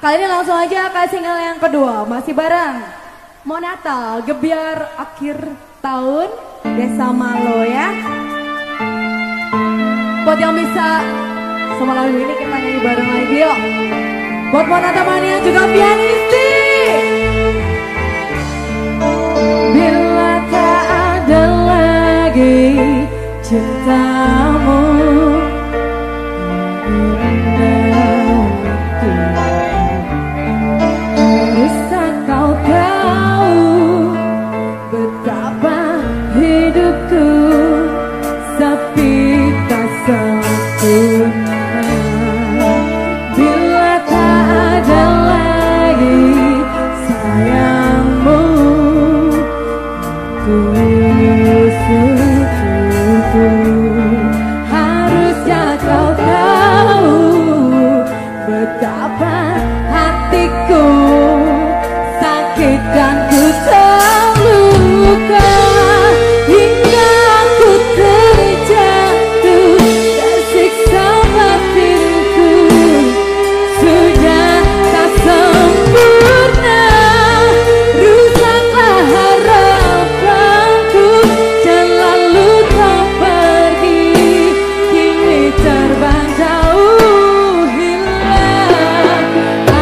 Kali ini langsung aja ke single yang kedua. Masih bareng Monata, Gebiar Akhir Tahun Desa Malo ya. Buat yang bisa sama lagu ini kita nyanyi bareng lagi yuk. Buat Monata Mania juga pianisti. Bila tak ada lagi cintamu, haruslah kau tahu betapa hidupku sepi tak sempurna. Bila tak ada lagi sayangmu, ku sujudku. Harusnya kau tahu betapa hatiku sakit dan ku terluka, hingga ku terjatuh tersiksa batinku. Sudah tak sempurna, rusaklah harapanku, dan lalu kau pergi, kini terbang jauh hilang.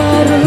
baru